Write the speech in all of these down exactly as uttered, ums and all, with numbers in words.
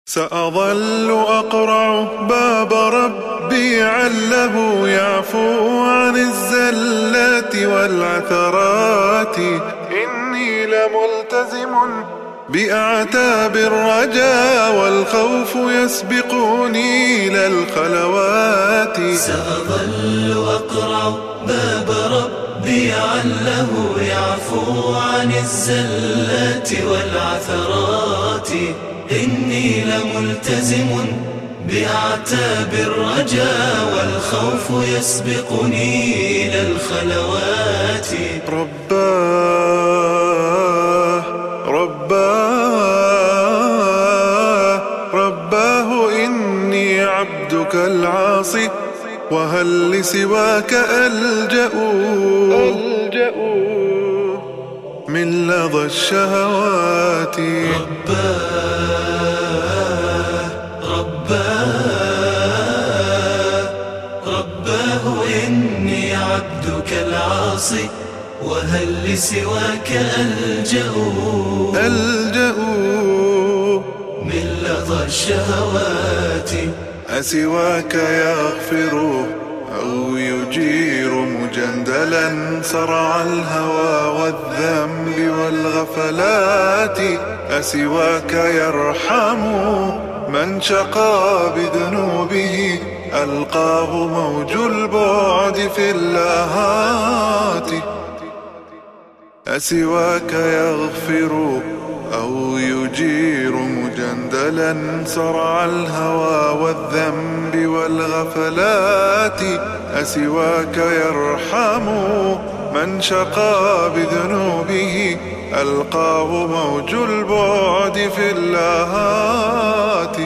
سأظل أقرع باب ربي عله يعفو عن الزلات والعثرات. إني لملتزم بأعتاب الرجا والخوف يسبقني إلى الخلوات. سأظل أقرع باب ربي عله يعفو عن الزلات والعثرات. إني لملتزم بأعتاب الرجا والخوف يسبقني إلى الخلوات. رباه رباه رباه إني عبدك العاصي وهل لسواك ألجأ من لظى الشهوات. رباه رباه رباه إني عبدك العاصي وهل لسواك ألجأ ألجأ من لظى الشهوات. أسواك يغفر أو يجير مجندلا صرع الهوى والذنب والغفلات. أسواك يرحم من شقى بذنوبه ألقاه موج البعد في اللاهات. أسواك يغفر أو يجير مجندلا صرع الهوى والذنب والغفلات. أسواك يرحم من شقى بذنوبه ألقاه موج البعد في اللاهات.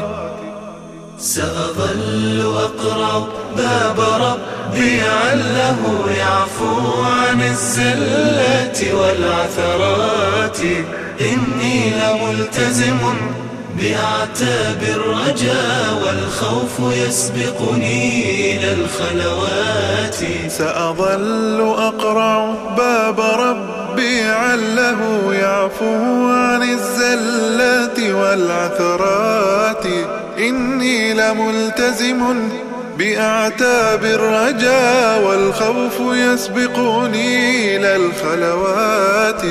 سأظل أقرع باب ربي عله يعفو عن الزلات والعثرات. إني لملتزم بأعتاب الرجا والخوف يسبقني إلى الخلوات. سأظل أقرع باب ربي عله يعفو عن الزلات والعثرات. إني لملتزم بأعتاب الرجا والخوف يسبقني إلى الخلوات.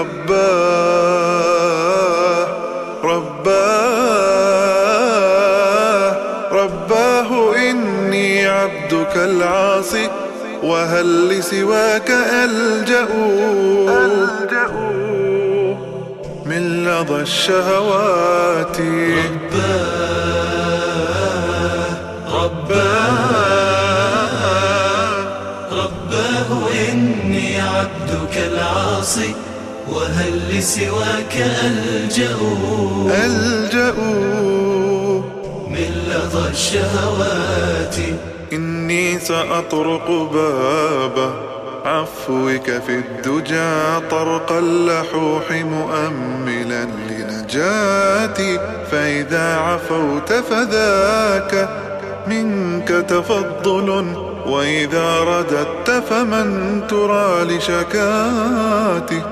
رباه رباه رباه إني عبدك العاصي وهل لسواك ألجأ من لظى الشهوات. رباه رباه إني عبدك العاصي وهل لسواك ألجأ ألجأ من لظى الشهوات. إني سأطرق باب عفوك في الدجى طرق اللحوح مؤملا لنجاتي. فإذا عفوت فذاك منك تفضل وإذا رددت فمن ترى لشكاتي.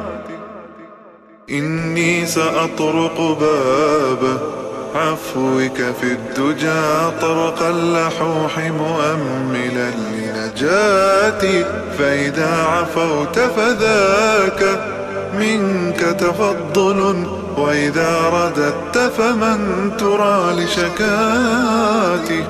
إني سأطرق باب عفوك في الدجى طرق اللحوح مؤملا لنجاتي. فإذا عفوت فذاك منك تفضل وإذا رددت فمن ترى لشكاتي.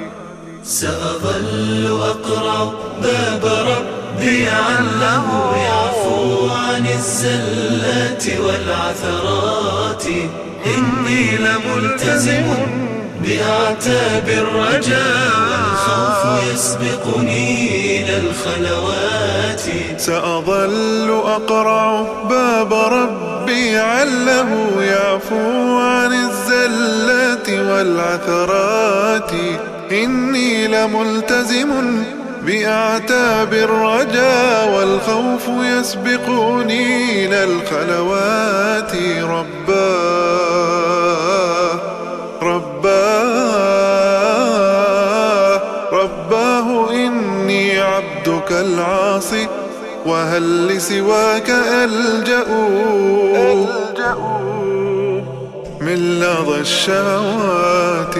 سأظل أقرع باب ربي عله يعفو عن الزلات والعثرات. إني لملتزم بأعتاب الرجا والخوف يسبقني إلى الخلوات. سأظل أقرع باب ربي عله يعفو عن الزلات والعثرات. إني لملتزم بأعتاب الرجا والخوف يسبقني إلى الخلوات. رباه رباه رباه إني عبدك العاصي وهل لسواك ألجأ من لظى الشهوات.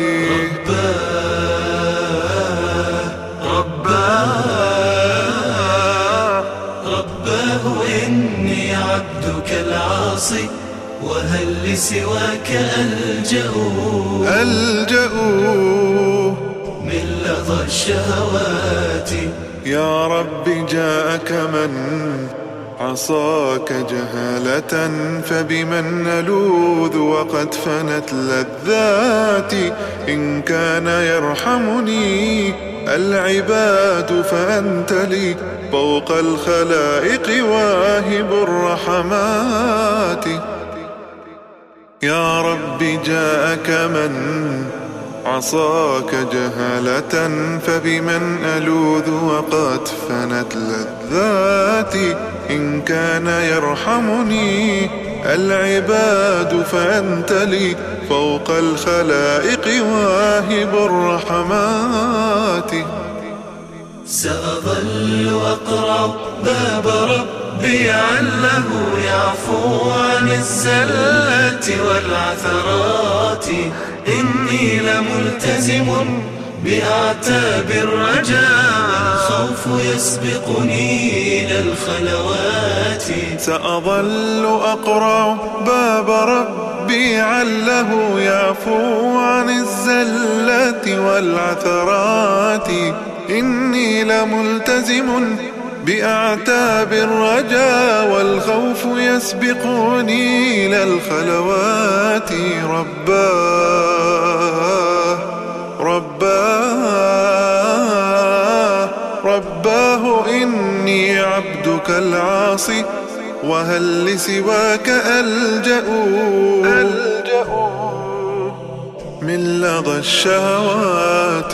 رباه إني عبدك العاصي، وهل لسواك ألجأ ألجأ من لظى الشهوات. يا رب جاءك من عصاك جهالة، فبمن نلوذ وقد فنت لذاتي. إن كان يرحمني العباد فأنت لي فوق الخلائق واهب الرحمات. يا رب جاءك من عصاك جهالة، فبمن ألوذ وقد فنت لذاتي. إن كان يرحمني العباد فأنت لي فوق الخلائق واهب الرحمات. سأظل أقرع باب ربي عله يعفو عن الزلات والعثرات. إني لملتزم بأعتاب الرجاء، الخوف يسبقني إلى الخلوات. سأظل أقرع باب ربي عله يعفو عن الزلات والعثرات. إني لملتزم بأعتاب الرجاء، والخوف يسبقني إلى الخلوات. رباه رباه رباه إني عبدك العاصي، وهل لسواك ألجأ ألجأ من لظى الشهوات.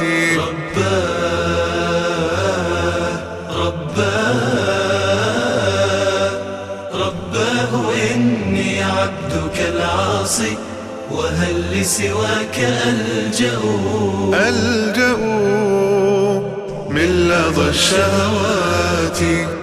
رباه إني عبدك العاصي، وهل لسواك ألجأ ألجأ من لظى الشهوات.